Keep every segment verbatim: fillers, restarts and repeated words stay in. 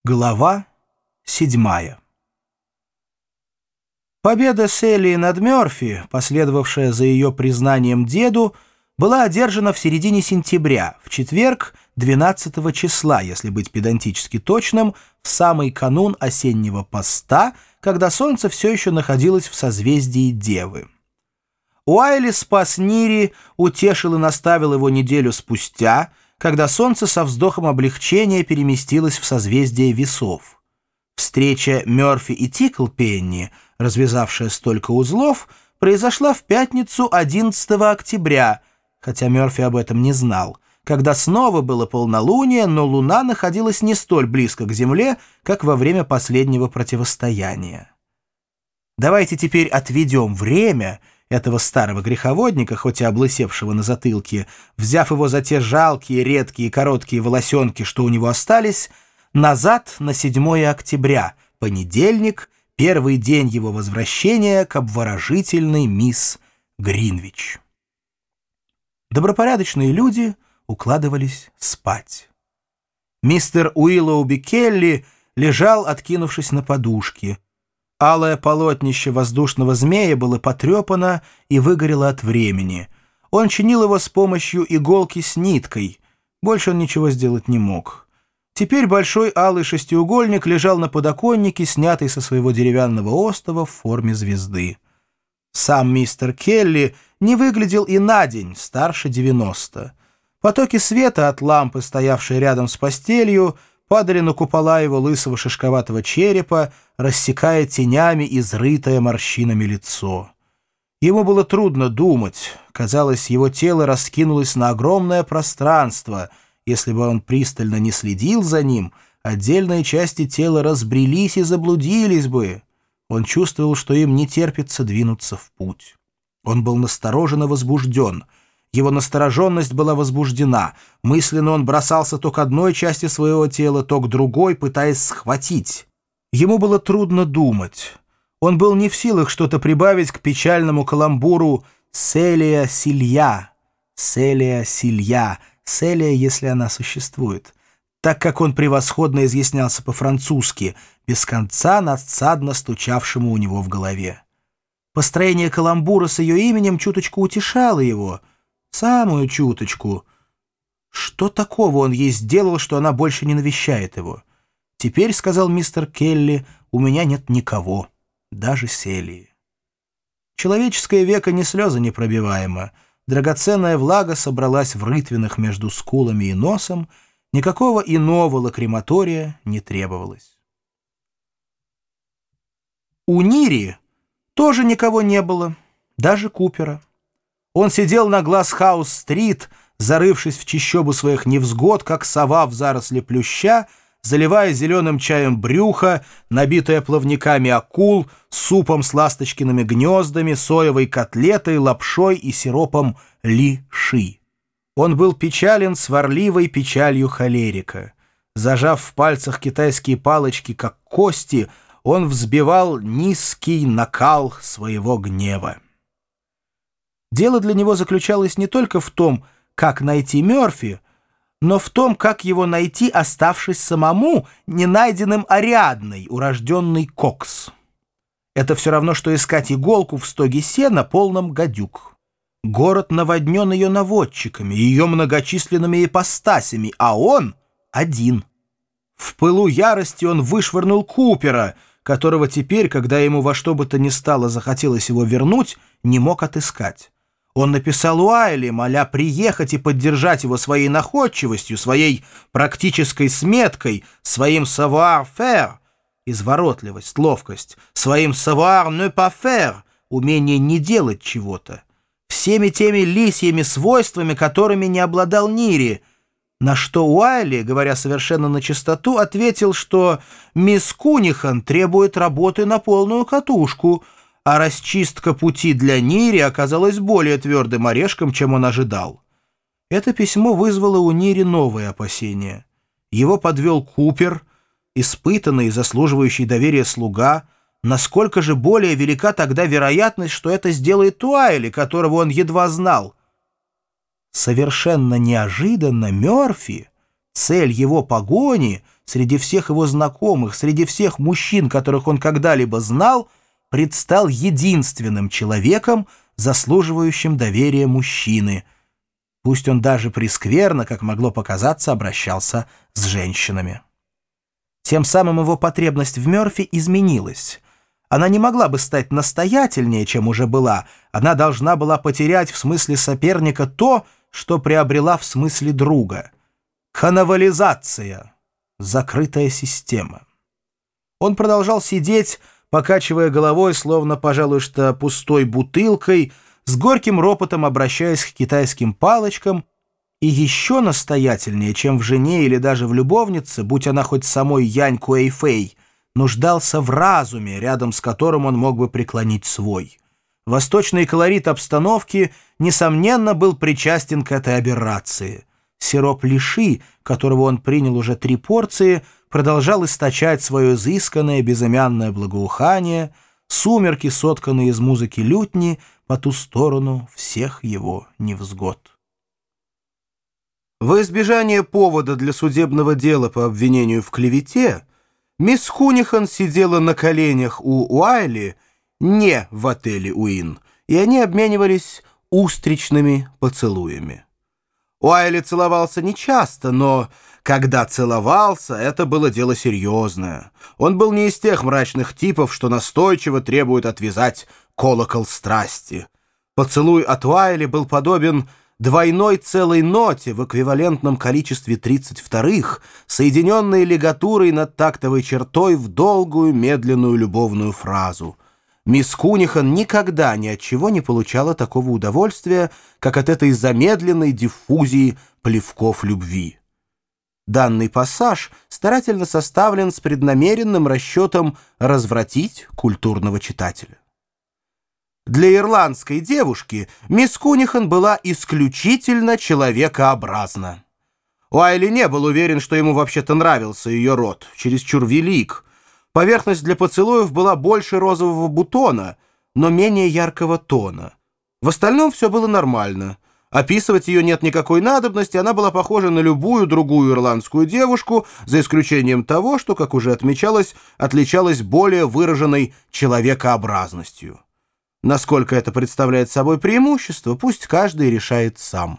Глава седьмая. Победа Селии над Мёрфи, последовавшая за ее признанием деду, была одержана в середине сентября, в четверг, двенадцатого числа, если быть педантически точным, в самый канун осеннего поста, когда солнце все еще находилось в созвездии Девы. Уайли спас Нири, утешил и наставил его неделю спустя, когда солнце со вздохом облегчения переместилось в созвездие Весов. Встреча Мёрфи и Тиклпенни, развязавшая столько узлов, произошла в пятницу одиннадцатого октября, хотя Мёрфи об этом не знал, когда снова было полнолуние, но луна находилась не столь близко к Земле, как во время последнего противостояния. Давайте теперь отведем время этого старого греховодника, хоть и облысевшего на затылке, взяв его за те жалкие, редкие, короткие волосенки, что у него остались, назад на седьмое октября, понедельник, первый день его возвращения к обворожительной мисс Гринвич. Добропорядочные люди укладывались спать. Мистер Уиллоуби Келли лежал, откинувшись на подушки. Алое полотнище воздушного змея было потрепано и выгорело от времени. Он чинил его с помощью иголки с ниткой. Больше он ничего сделать не мог. Теперь большой алый шестиугольник лежал на подоконнике, снятый со своего деревянного остова в форме звезды. Сам мистер Келли не выглядел и на день старше девяноста. Потоки света от лампы, стоявшей рядом с постелью, падали на купола его лысого шишковатого черепа, рассекая тенями изрытое морщинами лицо. Ему было трудно думать. Казалось, его тело раскинулось на огромное пространство. Если бы он пристально не следил за ним, отдельные части тела разбрелись и заблудились бы. Он чувствовал, что им не терпится двинуться в путь. Он был насторожен и возбужден. Его настороженность была возбуждена. Мысленно он бросался то к одной части своего тела, то к другой, пытаясь схватить. Ему было трудно думать. Он был не в силах что-то прибавить к печальному каламбуру «Селия Силья», «Селия Силья», «Селия, если она существует», так как он превосходно изъяснялся по-французски, без конца надсадно стучавшему у него в голове. Построение каламбура с ее именем чуточку утешало его, самую чуточку. Что такого он ей сделал, что она больше не навещает его? «Теперь, — сказал мистер Келли, — у меня нет никого, даже Селии». Человеческое веко не слеза непробиваемо. Драгоценная влага собралась в рытвинах между скулами и носом, никакого иного лакриматория не требовалось. У Нири тоже никого не было, даже Купера. Он сидел на Глассхаус-стрит, зарывшись в чащобу своих невзгод, как сова в заросли плюща, заливая зеленым чаем брюхо, набитое плавниками акул, супом с ласточкиными гнездами, соевой котлетой, лапшой и сиропом ли-ши. Он был печален сварливой печалью холерика. Зажав в пальцах китайские палочки, как кости, он взбивал низкий накал своего гнева. Дело для него заключалось не только в том, как найти Мёрфи, но в том, как его найти, оставшись самому, не найденным Ариадной, урожденный Кокс. Это все равно, что искать иголку в стоге сена, полном гадюк. Город наводнен ее наводчиками, ее многочисленными ипостасями, а он один. В пылу ярости он вышвырнул Купера, которого теперь, когда ему во что бы то ни стало захотелось его вернуть, не мог отыскать. Он написал Уайли, моля приехать и поддержать его своей находчивостью, своей практической сметкой, своим savoir-faire, изворотливость, ловкость, своим savoir ne pas faire, умение не делать чего-то, всеми теми лисьими свойствами, которыми не обладал Нири, на что Уайли, говоря совершенно на чистоту, ответил, что мисс Кунихан требует работы на полную катушку, а расчистка пути для Нири оказалась более твердым орешком, чем он ожидал. Это письмо вызвало у Нири новые опасения. Его подвел Купер, испытанный и заслуживающий доверия слуга. Насколько же более велика тогда вероятность, что это сделает Уайли, которого он едва знал? Совершенно неожиданно Мёрфи, цель его погони, среди всех его знакомых, среди всех мужчин, которых он когда-либо знал, предстал единственным человеком, заслуживающим доверия мужчины. Пусть он даже прескверно, как могло показаться, обращался с женщинами. Тем самым его потребность в Мёрфи изменилась. Она не могла бы стать настоятельнее, чем уже была. Она должна была потерять в смысле соперника то, что приобрела в смысле друга. Каннибализация. Закрытая система. Он продолжал сидеть, покачивая головой, словно, пожалуй, что пустой бутылкой, с горьким ропотом обращаясь к китайским палочкам, и еще настоятельнее, чем в жене или даже в любовнице, будь она хоть самой Янь Куэйфэй, нуждался в разуме, рядом с которым он мог бы преклонить свой. Восточный колорит обстановки, несомненно, был причастен к этой аберрации. Сироп лиши, которого он принял уже три порции, продолжал источать свое изысканное безымянное благоухание, сумерки, сотканные из музыки лютни, по ту сторону всех его невзгод. Во избежание повода для судебного дела по обвинению в клевете, мисс Хунихан сидела на коленях у Уайли не в отеле Уин, и они обменивались устричными поцелуями. Уайли целовался нечасто, но когда целовался, это было дело серьезное. Он был не из тех мрачных типов, что настойчиво требуют отвязать колокол страсти. Поцелуй от Уайли был подобен двойной целой ноте в эквивалентном количестве тридцать вторых, соединенной лигатурой над тактовой чертой в долгую медленную любовную фразу. Мисс Кунихан никогда ни от чего не получала такого удовольствия, как от этой замедленной диффузии плевков любви. Данный пассаж старательно составлен с преднамеренным расчетом развратить культурного читателя. Для ирландской девушки мисс Кунихан была исключительно человекообразна. Уайли не был уверен, что ему вообще-то нравился ее рот, чересчур велик. Поверхность для поцелуев была больше розового бутона, но менее яркого тона. В остальном все было нормально. Описывать ее нет никакой надобности, она была похожа на любую другую ирландскую девушку, за исключением того, что, как уже отмечалось, отличалась более выраженной человекообразностью. Насколько это представляет собой преимущество, пусть каждый решает сам.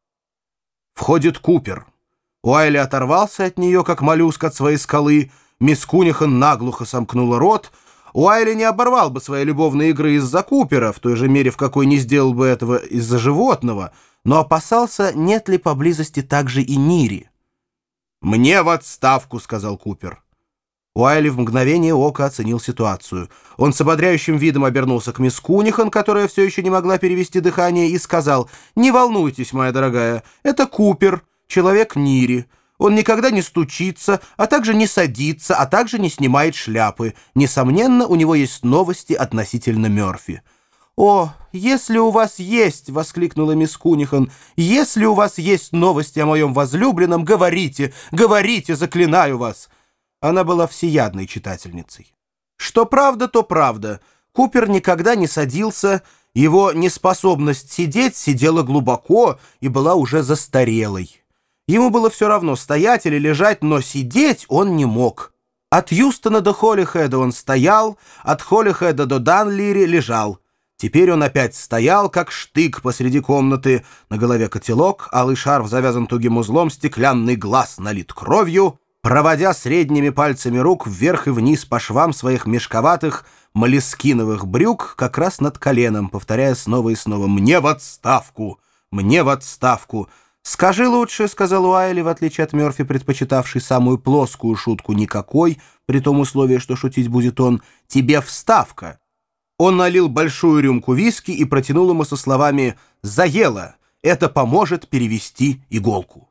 Входит Купер. Уайли оторвался от нее, как моллюск от своей скалы. Мисс Кунихан наглухо сомкнула рот. Уайли не оборвал бы свои любовные игры из-за Купера, в той же мере, в какой не сделал бы этого из-за животного, но опасался, нет ли поблизости также и Нири. «Мне в отставку», — сказал Купер. Уайли в мгновение ока оценил ситуацию. Он с ободряющим видом обернулся к мисс Кунихан, которая все еще не могла перевести дыхание, и сказал: «Не волнуйтесь, моя дорогая, это Купер, человек Нири. Он никогда не стучится, а также не садится, а также не снимает шляпы. Несомненно, у него есть новости относительно Мёрфи». «О, если у вас есть, — воскликнула мисс Кунихан, — если у вас есть новости о моем возлюбленном, говорите, говорите, заклинаю вас». Она была всеядной читательницей. Что правда, то правда. Купер никогда не садился, его неспособность сидеть сидела глубоко и была уже застарелой. Ему было все равно, стоять или лежать, но сидеть он не мог. От Юстона до Холлихеда он стоял, от Холлихеда до Данлири лежал. Теперь он опять стоял, как штык посреди комнаты, на голове котелок, алый шарф завязан тугим узлом, стеклянный глаз налит кровью, проводя средними пальцами рук вверх и вниз по швам своих мешковатых молескиновых брюк как раз над коленом, повторяя снова и снова: «Мне в отставку! Мне в отставку!» «Скажи лучше», — сказал Уайли, в отличие от Мёрфи, предпочитавший самую плоскую шутку никакой, при том условии, что шутить будет он, — «тебе вставка». Он налил большую рюмку виски и протянул ему со словами: «Заело! Это поможет перевести иголку».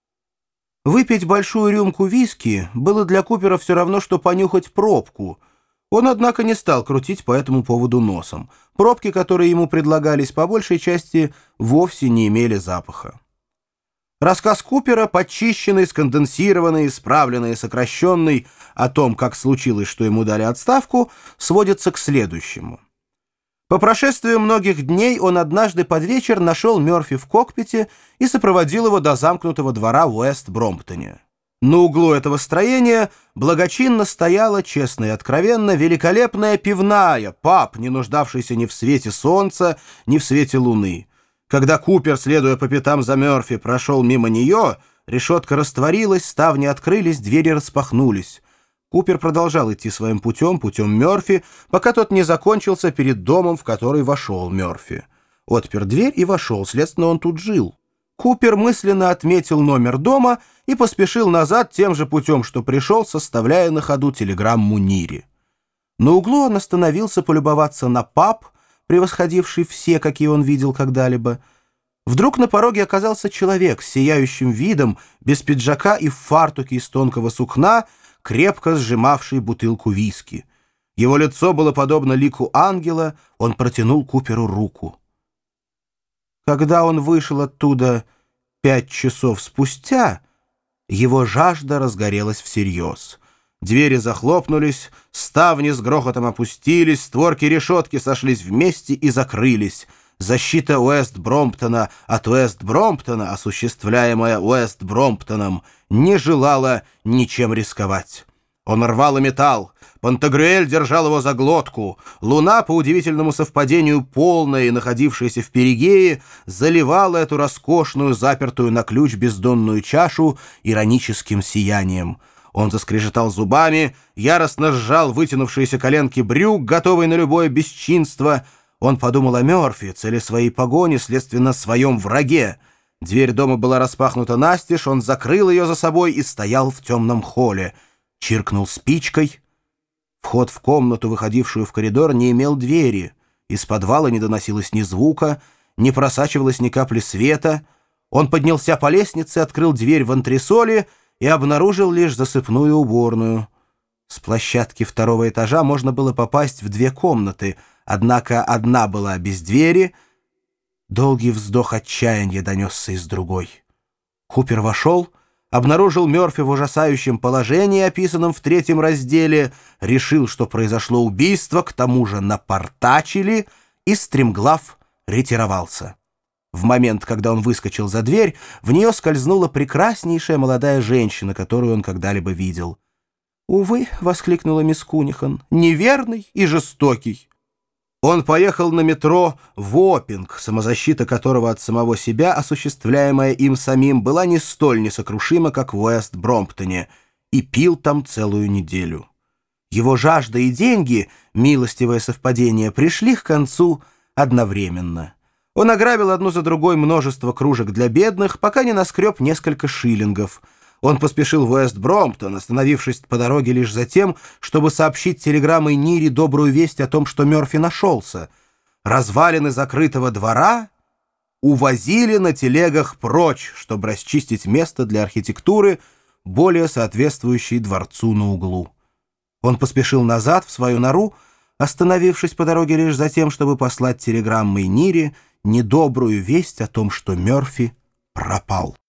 Выпить большую рюмку виски было для Купера все равно, что понюхать пробку. Он, однако, не стал крутить по этому поводу носом. Пробки, которые ему предлагались, по большей части вовсе не имели запаха. Рассказ Купера, подчищенный, сконденсированный, исправленный и сокращенный, о том, как случилось, что ему дали отставку, сводится к следующему. По прошествии многих дней он однажды под вечер нашел Мёрфи в кокпите и сопроводил его до замкнутого двора в Уэст-Бромптоне. На углу этого строения благочинно стояла, честно и откровенно, великолепная пивная, паб, не нуждавшийся ни в свете солнца, ни в свете луны. Когда Купер, следуя по пятам за Мёрфи, прошел мимо нее, решетка растворилась, ставни открылись, двери распахнулись. Купер продолжал идти своим путем, путем Мёрфи, пока тот не закончился перед домом, в который вошел Мёрфи. Отпер дверь и вошел, следственно, он тут жил. Купер мысленно отметил номер дома и поспешил назад тем же путем, что пришел, составляя на ходу телеграмму Нире. На углу он остановился полюбоваться на паб, превосходивший все, какие он видел когда-либо. Вдруг на пороге оказался человек с сияющим видом, без пиджака и в фартуке из тонкого сукна, крепко сжимавший бутылку виски. Его лицо было подобно лику ангела, он протянул Куперу руку. Когда он вышел оттуда пять часов спустя, его жажда разгорелась всерьез. Двери захлопнулись, ставни с грохотом опустились, створки решетки сошлись вместе и закрылись. Защита Уэст-Бромптона от Уэст-Бромптона, осуществляемая Уэст-Бромптоном, не желала ничем рисковать. Он рвал и металл. Пантагрюэль держал его за глотку. Луна, по удивительному совпадению полная и находившаяся в перигее, заливала эту роскошную, запертую на ключ бездонную чашу ироническим сиянием. Он заскрежетал зубами, яростно сжал вытянувшиеся коленки брюк, готовый на любое бесчинство. Он подумал о Мёрфи, цели своей погони, следственно, своем враге. Дверь дома была распахнута настежь, он закрыл ее за собой и стоял в темном холле. Чиркнул спичкой. Вход в комнату, выходившую в коридор, не имел двери. Из подвала не доносилось ни звука, не просачивалось ни капли света. Он поднялся по лестнице, открыл дверь в антресоли и обнаружил лишь засыпную уборную. С площадки второго этажа можно было попасть в две комнаты, однако одна была без двери. Долгий вздох отчаяния донесся из другой. Купер вошел, обнаружил Мёрфи в ужасающем положении, описанном в третьем разделе, решил, что произошло убийство, к тому же напортачили, и стремглав ретировался. В момент, когда он выскочил за дверь, в нее скользнула прекраснейшая молодая женщина, которую он когда-либо видел. «Увы», — воскликнула мисс Кунихан, — «неверный и жестокий». Он поехал на метро в Оппинг, самозащита которого от самого себя, осуществляемая им самим, была не столь несокрушима, как в Уэст-Бромптоне, и пил там целую неделю. Его жажда и деньги, милостивое совпадение, пришли к концу одновременно. Он ограбил одну за другой множество кружек для бедных, пока не наскреб несколько шиллингов. Он поспешил в Уэст-Бромптон, остановившись по дороге лишь за тем, чтобы сообщить телеграммой Нире добрую весть о том, что Мёрфи нашелся. Развалины закрытого двора увозили на телегах прочь, чтобы расчистить место для архитектуры, более соответствующей дворцу на углу. Он поспешил назад в свою нору, остановившись по дороге лишь за тем, чтобы послать телеграммой Нире недобрую весть о том, что Мёрфи пропал.